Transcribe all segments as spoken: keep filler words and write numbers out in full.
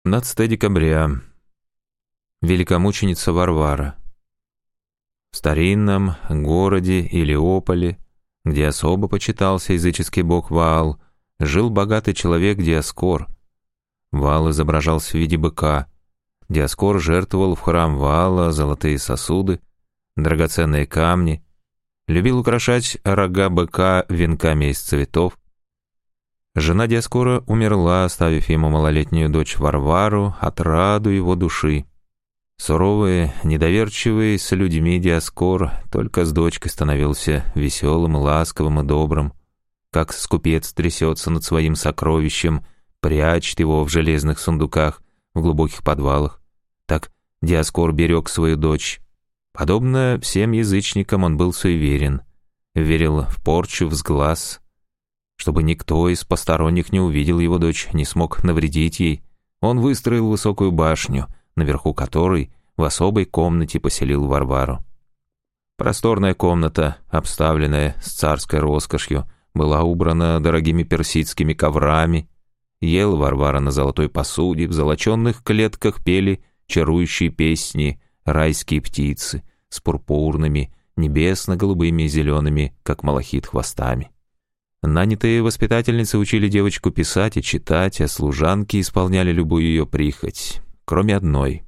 семнадцатое декабря. Великомученица Варвара. В старинном городе Илиополе, где особо почитался языческий бог Ваал, жил богатый человек Диоскор. Ваал изображался в виде быка. Диоскор жертвовал в храм Ваала золотые сосуды, драгоценные камни, любил украшать рога быка венками из цветов. Жена Диоскора умерла, оставив ему малолетнюю дочь Варвару, отраду его души. Суровый, недоверчивый с людьми Диоскор только с дочкой становился веселым, ласковым и добрым. Как скупец трясется над своим сокровищем, прячет его в железных сундуках, в глубоких подвалах, так Диоскор берег свою дочь. Подобно всем язычникам он был суеверен, верил в порчу, в сглаз, чтобы никто из посторонних не увидел его дочь, не смог навредить ей. Он выстроил высокую башню, наверху которой в особой комнате поселил Варвару. Просторная комната, обставленная с царской роскошью, была убрана дорогими персидскими коврами. Ела Варвара на золотой посуде, в золоченных клетках пели чарующие песни райские птицы с пурпурными, небесно-голубыми и зелеными, как малахит, хвостами. Нанятые воспитательницы учили девочку писать и читать, а служанки исполняли любую ее прихоть, кроме одной.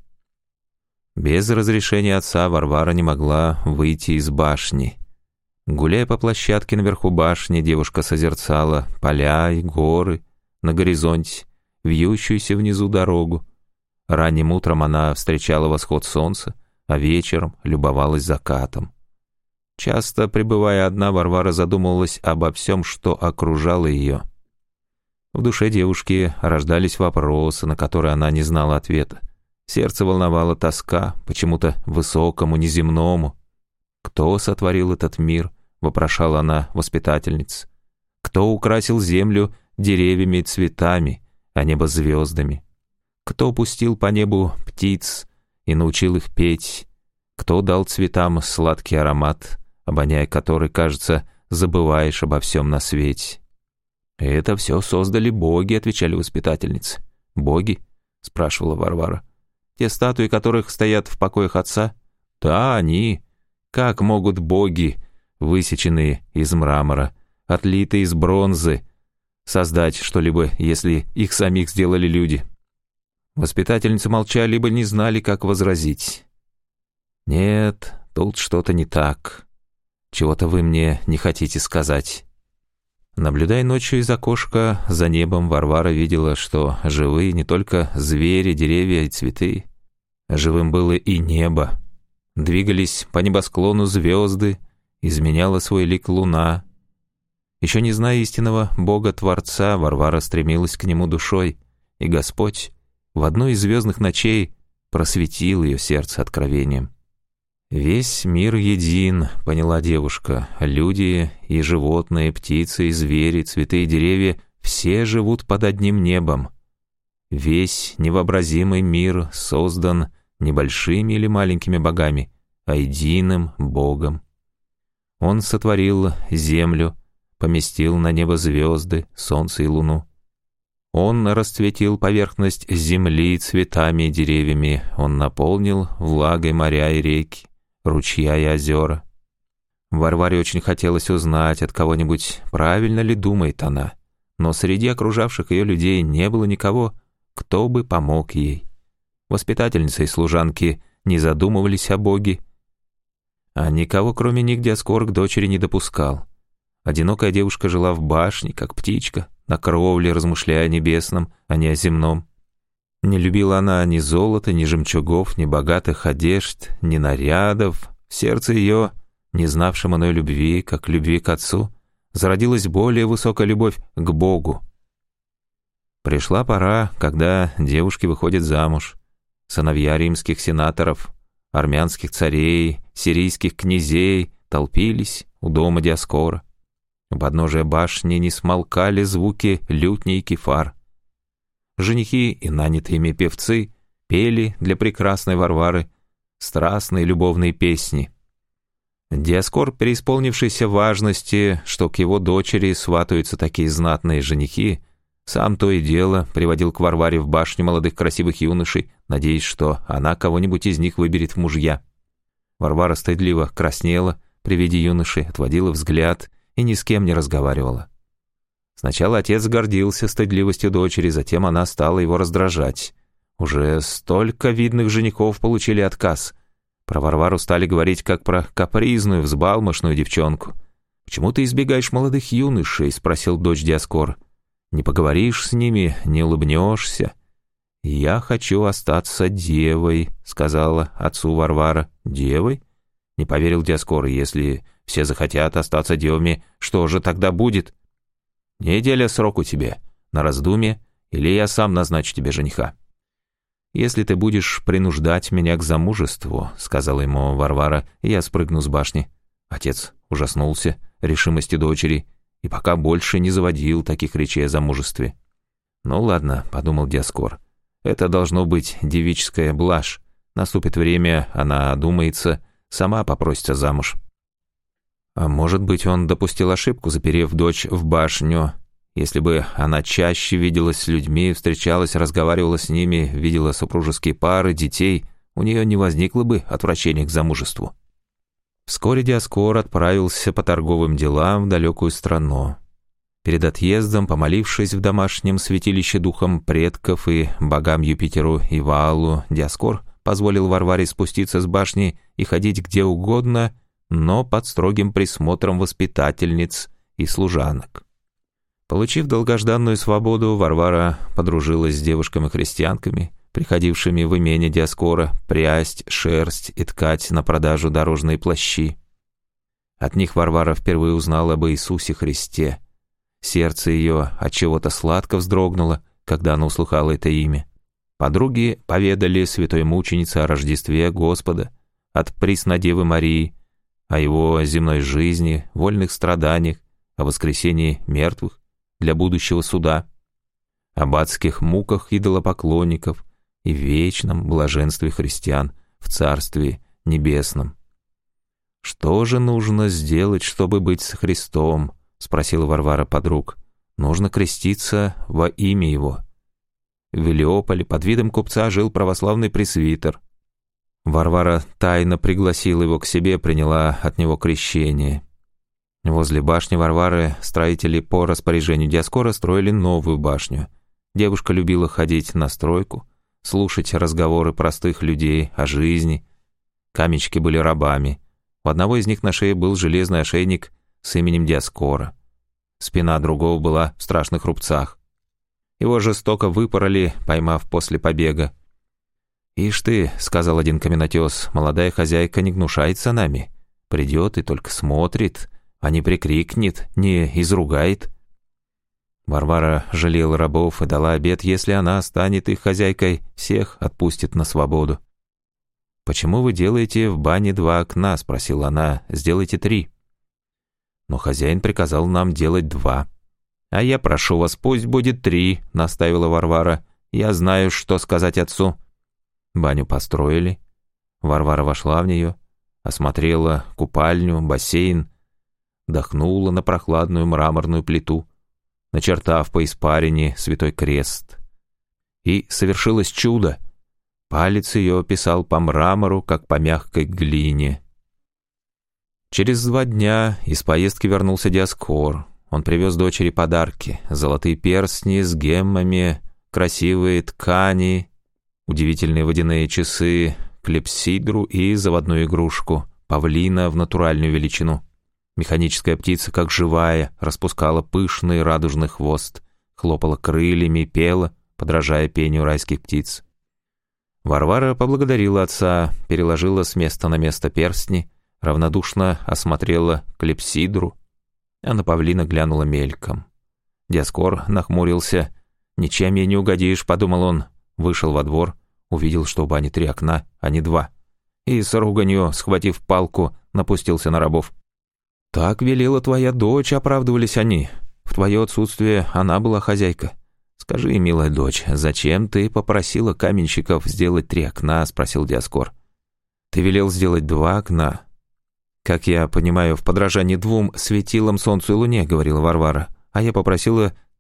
Без разрешения отца Варвара не могла выйти из башни. Гуляя по площадке наверху башни, девушка созерцала поля и горы, на горизонте вьющуюся внизу дорогу. Ранним утром она встречала восход солнца, а вечером любовалась закатом. Часто, пребывая одна, Варвара задумывалась обо всем, что окружало ее. В душе девушки рождались вопросы, на которые она не знала ответа. Сердце волновала тоска, почему-то высокому, неземному. «Кто сотворил этот мир?» — вопрошала она воспитательниц. «Кто украсил землю деревьями и цветами, а небо звездами? Кто пустил по небу птиц и научил их петь? Кто дал цветам сладкий аромат, обоняя который, кажется, забываешь обо всем на свете?» «Это все создали боги», — отвечали воспитательницы. «Боги?» — спрашивала Варвара. «Те статуи, которых стоят в покоях отца?» «Да, они. Как могут боги, высеченные из мрамора, отлитые из бронзы, создать что-либо, если их самих сделали люди?» Воспитательницы молчали, либо не знали, как возразить. «Нет, тут что-то не так. Чего-то вы мне не хотите сказать». Наблюдая ночью из окошка за небом, Варвара видела, что живые не только звери, деревья и цветы. Живым было и небо. Двигались по небосклону звезды, изменяла свой лик луна. Еще не зная истинного Бога-Творца, Варвара стремилась к нему душой, и Господь в одной из звездных ночей просветил ее сердце откровением. «Весь мир един», — поняла девушка. «Люди и животные, птицы и звери, цветы и деревья — все живут под одним небом. Весь невообразимый мир создан не большими или маленькими богами, а единым Богом. Он сотворил землю, поместил на небо звезды, солнце и луну. Он расцветил поверхность земли цветами и деревьями, он наполнил влагой моря и реки, ручья и озера». Варваре очень хотелось узнать от кого-нибудь, правильно ли думает она, но среди окружавших ее людей не было никого, кто бы помог ей. Воспитательницы и служанки не задумывались о Боге, а никого, кроме них, Диоскор к дочери не допускал. Одинокая девушка жила в башне, как птичка, на кровле, размышляя о небесном, а не о земном. Не любила она ни золота, ни жемчугов, ни богатых одежд, ни нарядов. В сердце ее, не знавшем иной любви, как любви к отцу, зародилась более высокая любовь к Богу. Пришла пора, когда девушки выходят замуж. Сыновья римских сенаторов, армянских царей, сирийских князей толпились у дома Диоскора. У подножия башни не смолкали звуки лютни и кефар. Женихи и нанятые ими певцы пели для прекрасной Варвары страстные любовные песни. Диоскор, преисполнившийся важности, что к его дочери сватаются такие знатные женихи, Сам то и дело приводил к Варваре в башню молодых красивых юношей, надеясь, что она кого-нибудь из них выберет в мужья. Варвара стыдливо краснела при виде юноши, отводила взгляд и ни с кем не разговаривала. Сначала отец гордился стыдливостью дочери, затем она стала его раздражать. Уже столько видных женихов получили отказ. Про Варвару стали говорить как про капризную, взбалмошную девчонку. «Почему ты избегаешь молодых юношей?» — спросил дочь Диоскор. «Не поговоришь с ними, не улыбнешься». «Я хочу остаться девой», — сказала отцу Варвара. «Девой?» — не поверил Диоскор. «Если все захотят остаться девами, что же тогда будет?» «Неделя сроку тебе на раздумье, или я сам назначу тебе жениха». «Если ты будешь принуждать меня к замужеству», — сказала ему Варвара, — «я спрыгну с башни». Отец ужаснулся решимости дочери и пока больше не заводил таких речей о замужестве. «Ну ладно», — подумал Диоскор, — «это должно быть девическая блажь. Наступит время, она одумается, сама попросится замуж». А может быть, он допустил ошибку, заперев дочь в башню. Если бы она чаще виделась с людьми, встречалась, разговаривала с ними, видела супружеские пары, детей, у нее не возникло бы отвращения к замужеству. Вскоре Диоскор отправился по торговым делам в далекую страну. Перед отъездом, помолившись в домашнем святилище духом предков и богам Юпитеру и Ваалу, Диоскор позволил Варваре спуститься с башни и ходить где угодно, но под строгим присмотром воспитательниц и служанок. Получив долгожданную свободу, Варвара подружилась с девушками-христианками, приходившими в имение Диоскора прясть, шерсть и ткать на продажу дорожные плащи. От них Варвара впервые узнала об Иисусе Христе. Сердце ее от чего-то сладко вздрогнуло, когда она услыхала это имя. Подруги поведали святой мученице о Рождестве Господа, от Преснодевы Марии, о его земной жизни, вольных страданиях, о воскресении мертвых для будущего суда, об адских муках идолопоклонников и вечном блаженстве христиан в Царстве Небесном. «Что же нужно сделать, чтобы быть с Христом?» — спросила Варвара подруг. «Нужно креститься во имя Его». В Велиополе под видом купца жил православный пресвитер. Варвара тайно пригласила его к себе, приняла от него крещение. Возле башни Варвары строители по распоряжению Диоскора строили новую башню. Девушка любила ходить на стройку, слушать разговоры простых людей о жизни. Каменщики были рабами. У одного из них на шее был железный ошейник с именем Диоскора. Спина другого была в страшных рубцах. Его жестоко выпороли, поймав после побега. «Ишь ты», — сказал один каменотес, — «молодая хозяйка не гнушается нами. Придет и только смотрит, а не прикрикнет, не изругает». Варвара жалела рабов и дала обет, если она станет их хозяйкой, всех отпустит на свободу. «Почему вы делаете в бане два окна?» — спросила она. «Сделайте три». Но хозяин приказал нам делать два. «А я прошу вас, пусть будет три», — наставила Варвара. «Я знаю, что сказать отцу». Баню построили. Варвара вошла в нее, осмотрела купальню, бассейн, дохнула на прохладную мраморную плиту, начертав по испарине святой крест. И совершилось чудо. Палец ее писал по мрамору, как по мягкой глине. Через два дня из поездки вернулся Диоскор. Он привез дочери подарки: золотые перстни с геммами, красивые ткани, удивительные водяные часы, клепсидру и заводную игрушку, павлина в натуральную величину. Механическая птица, как живая, распускала пышный радужный хвост, хлопала крыльями, пела, подражая пению райских птиц. Варвара поблагодарила отца, переложила с места на место перстни, равнодушно осмотрела клепсидру, а на павлина глянула мельком. Диоскор нахмурился. «Ничем ей не угодишь», — подумал он. Вышел во двор, увидел, что в бане три окна, а не два, и с руганью, схватив палку, напустился на рабов. «Так велела твоя дочь», — оправдывались они. «В твое отсутствие она была хозяйка. Скажи, милая дочь, зачем ты попросила каменщиков сделать три окна?» — спросил Диоскор. «Ты велел сделать два окна. Как я понимаю, в подражании двум светилам солнцу и луне», — говорила Варвара. «А я попросила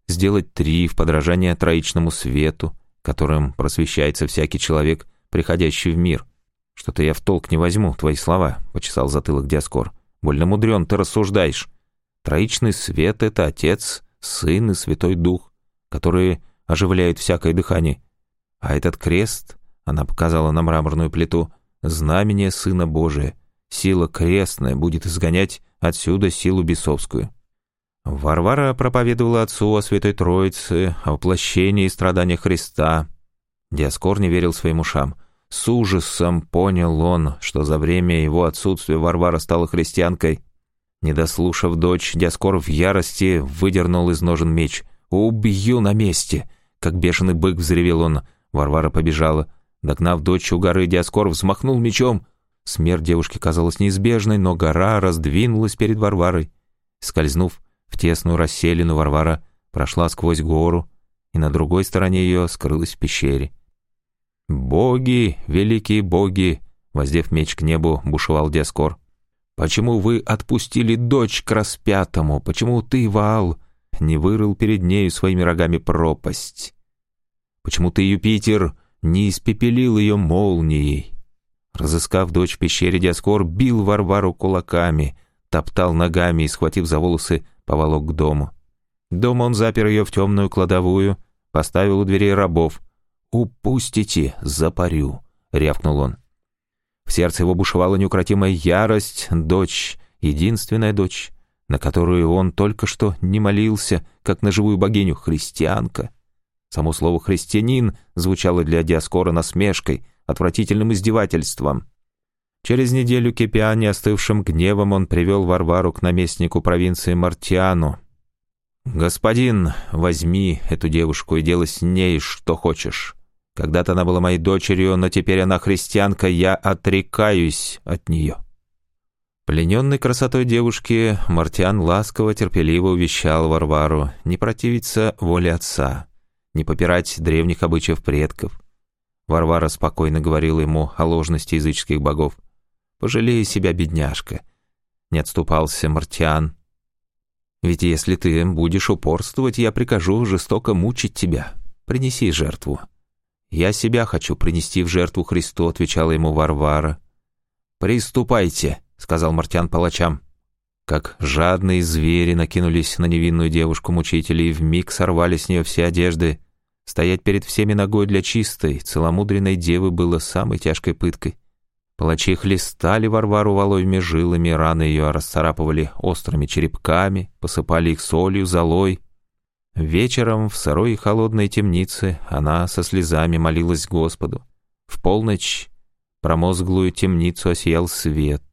сделать три в подражание троичному свету, которым просвещается всякий человек, приходящий в мир. Что-то я в толк не возьму, твои слова, почесал затылок Диоскор. Больно мудрен ты рассуждаешь. Троичный свет — это Отец, Сын и Святой Дух, которые оживляют всякое дыхание. А этот крест, она показала на мраморную плиту, знамение Сына Божия, сила крестная будет изгонять отсюда силу бесовскую. Варвара проповедовала отцу о Святой Троице, о воплощении и страданиях Христа. Диоскор не верил своим ушам. С ужасом понял он, что за время его отсутствия Варвара стала христианкой. Не дослушав дочь, Диоскор в ярости выдернул из ножен меч. «Убью на месте!» Как бешеный бык взревел он. Варвара побежала. Догнав дочь у горы, Диоскор взмахнул мечом. Смерть девушки казалась неизбежной, но гора раздвинулась перед Варварой. Скользнув в тесную расселину, Варвара прошла сквозь гору и на другой стороне ее скрылась в пещере. «Боги, великие боги!» — воздев меч к небу, бушевал Диоскор. «Почему вы отпустили дочь к распятому? Почему ты, Ваал, не вырыл перед нею своими рогами пропасть? Почему ты, Юпитер, не испепелил ее молнией?» Разыскав дочь в пещере, Диоскор бил Варвару кулаками, топтал ногами и, схватив за волосы, поволок к дому. Дома он запер ее в темную кладовую, поставил у дверей рабов. «Упустите, запарю», — рявкнул он. В сердце его бушевала неукротимая ярость. Дочь, единственная дочь, на которую он только что не молился, как на живую богиню, христианка. Само слово «христианин» звучало для Диоскора насмешкой, отвратительным издевательством. Через неделю, кипя неостывшим гневом, он привел Варвару к наместнику провинции Мартиану. «Господин, возьми эту девушку и делай с ней что хочешь. Когда-то она была моей дочерью, но теперь она христианка, я отрекаюсь от нее». Плененный красотой девушки, Мартиан ласково, терпеливо увещал Варвару не противиться воле отца, не попирать древних обычаев предков. Варвара спокойно говорила ему о ложности языческих богов. «Пожалей себя, бедняжка», — не отступался Мартиан. «Ведь если ты будешь упорствовать, я прикажу жестоко мучить тебя. Принеси жертву». «Я себя хочу принести в жертву Христу», — отвечала ему Варвара. «Приступайте», — сказал Мартиан палачам. Как жадные звери накинулись на невинную девушку-мучителя и вмиг сорвали с нее все одежды. Стоять перед всеми ногой для чистой, целомудренной девы было самой тяжкой пыткой. Палачи хлестали Варвару воловьими жилами, раны ее расцарапывали острыми черепками, посыпали их солью, золой. Вечером в сырой и холодной темнице она со слезами молилась Господу. В полночь промозглую темницу осиял свет.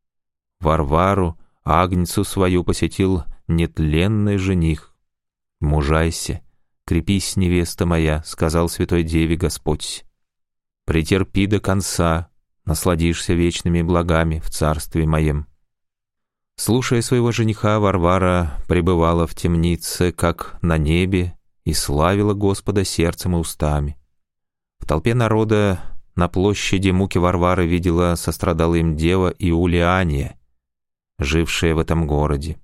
Варвару, агнцу свою, посетил нетленный жених. «Мужайся, крепись, невеста моя», — сказал святой деве Господь. «Претерпи до конца, насладишься вечными благами в царстве моем». Слушая своего жениха, Варвара пребывала в темнице, как на небе, и славила Господа сердцем и устами. В толпе народа на площади муки Варвары видела сострадала им дева Иулиания, жившая в этом городе.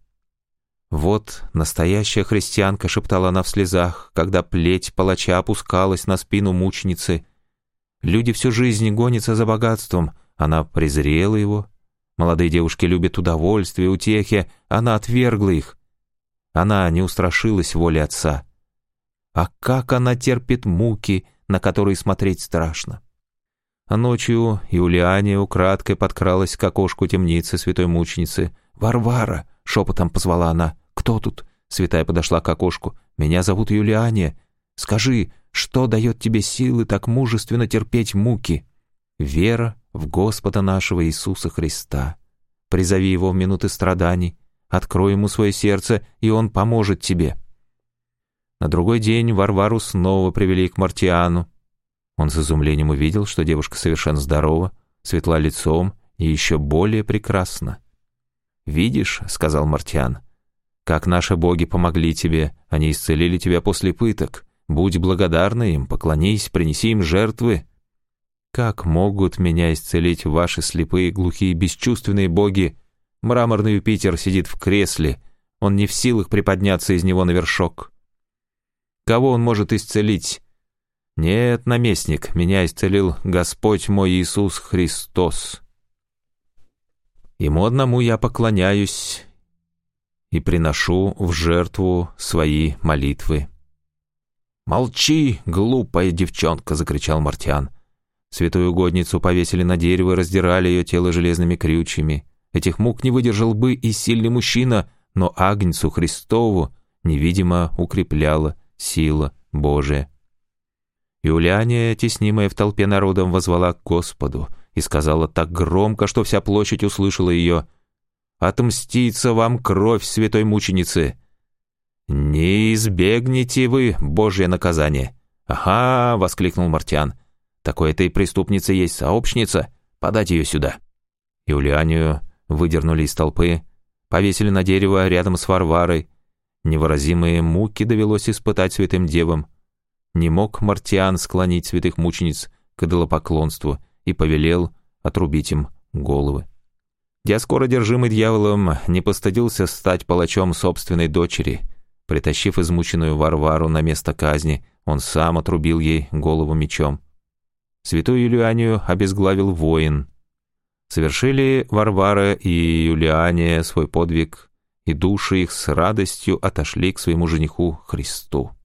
«Вот настоящая христианка», — шептала она в слезах, когда плеть палача опускалась на спину мученицы. «Люди всю жизнь гонятся за богатством, она презрела его. Молодые девушки любят удовольствие, утехи, она отвергла их. Она не устрашилась воли отца. А как она терпит муки, на которые смотреть страшно». А ночью Иулиания украдкой подкралась к окошку темницы святой мученицы. «Варвара!» — шепотом позвала она. «Кто тут?» — святая подошла к окошку. «Меня зовут Иулиания. Скажи, что дает тебе силы так мужественно терпеть муки?» «Вера в Господа нашего Иисуса Христа. Призови Его в минуты страданий, открой Ему свое сердце, и Он поможет тебе». На другой день Варвару снова привели к Мартиану. Он с изумлением увидел, что девушка совершенно здорова, светла лицом и еще более прекрасна. «Видишь, — сказал Мартиан, — как наши боги помогли тебе, они исцелили тебя после пыток. Будь благодарна им, поклонись, принеси им жертвы». «Как могут меня исцелить ваши слепые, глухие, бесчувственные боги? Мраморный Юпитер сидит в кресле, он не в силах приподняться из него на вершок». Кого он может исцелить? Нет, наместник, меня исцелил Господь мой Иисус Христос. Ему одному я поклоняюсь и приношу в жертву свои молитвы». «Молчи, глупая девчонка!» — закричал Мартиан. Святую угодницу повесили на дерево, раздирали ее тело железными крючьями. Этих мук не выдержал бы и сильный мужчина, но Агнцу Христову невидимо укрепляла сила Божия. Юлиания, теснимая в толпе народом, воззвала к Господу и сказала так громко, что вся площадь услышала ее: «Отмстится вам кровь святой мученицы! Не избегнете вы Божье наказание!» «Ага!» — воскликнул Мартиан. «Такой этой преступницы есть сообщница, подать ее сюда!» Юлианию выдернули из толпы, повесили на дерево рядом с Варварой. Невыразимые муки довелось испытать святым девам. Не мог Мартиан склонить святых мучениц к идолопоклонству и повелел отрубить им головы. Диаскор, одержимый дьяволом, не постыдился стать палачом собственной дочери. Притащив измученную Варвару на место казни, он сам отрубил ей голову мечом. Святую Юлианию обезглавил воин. Совершили Варвара и Юлиания свой подвиг, и души их с радостью отошли к своему жениху Христу.